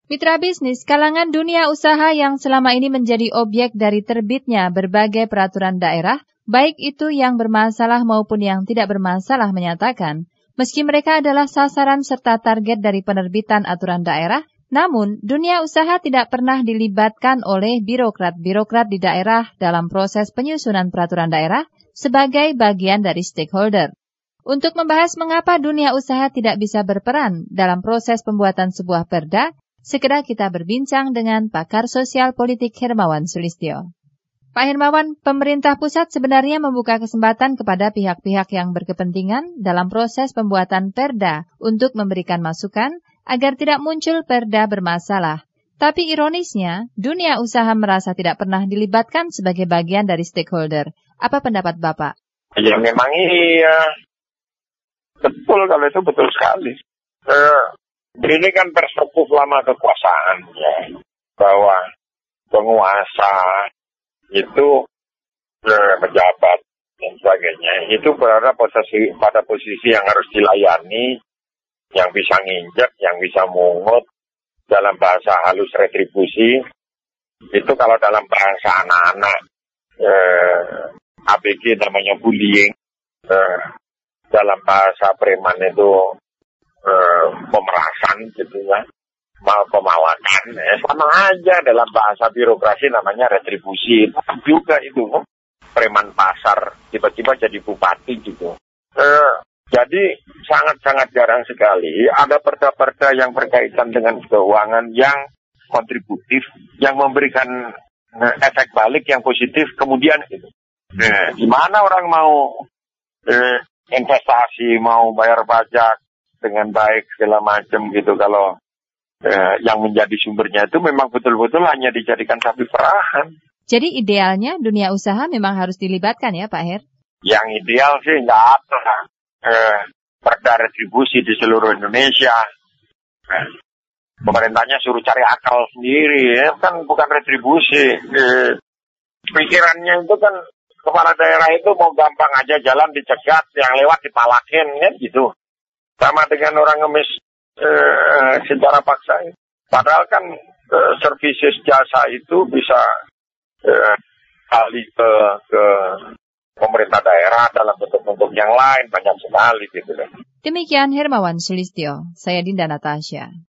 Mitra bisnis, kalangan dunia usaha yang selama ini menjadi objek dari terbitnya berbagai peraturan daerah, baik itu yang bermasalah maupun yang tidak bermasalah menyatakan, meski mereka adalah sasaran serta target dari penerbitan aturan daerah, namun dunia usaha tidak pernah dilibatkan oleh birokrat-birokrat di daerah dalam proses penyusunan peraturan daerah sebagai bagian dari stakeholder. Untuk membahas mengapa dunia usaha tidak bisa berperan dalam proses pembuatan sebuah perda, segera kita berbincang dengan pakar sosial politik Hermawan Sulistyo. Pak Hermawan, pemerintah pusat sebenarnya membuka kesempatan kepada pihak-pihak yang berkepentingan dalam proses pembuatan perda untuk memberikan masukan agar tidak muncul perda bermasalah. Tapi ironisnya, dunia usaha merasa tidak pernah dilibatkan sebagai bagian dari stakeholder. Apa pendapat Bapak? Ya memang iya. Betul, kalau itu betul sekali. Ini kan perspektif lama kekuasaan, ya, bahwa penguasa itu pejabat dan sebagainya itu berada pada posisi yang harus dilayani, yang bisa nginjek, yang bisa mungut, dalam bahasa halus retribusi. Itu kalau dalam bahasa anak-anak ABG namanya bullying, dalam bahasa preman itu pemerasan gitu ya, pemawakan, sama aja dalam bahasa birokrasi namanya retribusi. Juga itu preman pasar tiba-tiba jadi bupati gitu. Jadi sangat-sangat jarang sekali ada perda-perda yang berkaitan dengan keuangan yang kontributif, yang memberikan efek balik yang positif kemudian gitu. Gimana orang mau investasi, mau bayar pajak dengan baik segala macam gitu kalau yang menjadi sumbernya itu memang betul-betul hanya dijadikan sapi perahan. Jadi idealnya dunia usaha memang harus dilibatkan ya Pak Her? Yang ideal sih nggak ada perda retribusi di seluruh Indonesia. Pemerintahnya suruh cari akal sendiri, ya kan bukan retribusi. Pikirannya itu kan kepala daerah itu mau gampang aja jalan dicegat, yang lewat dipalakin kan gitu. Sama dengan orang ngemis secara paksa. Padahal kan services jasa itu bisa kali ke pemerintah daerah dalam bentuk-bentuk yang lain banyak sekali gitu. Demikian Hermawan Sulistyo, saya Dinda Natasha.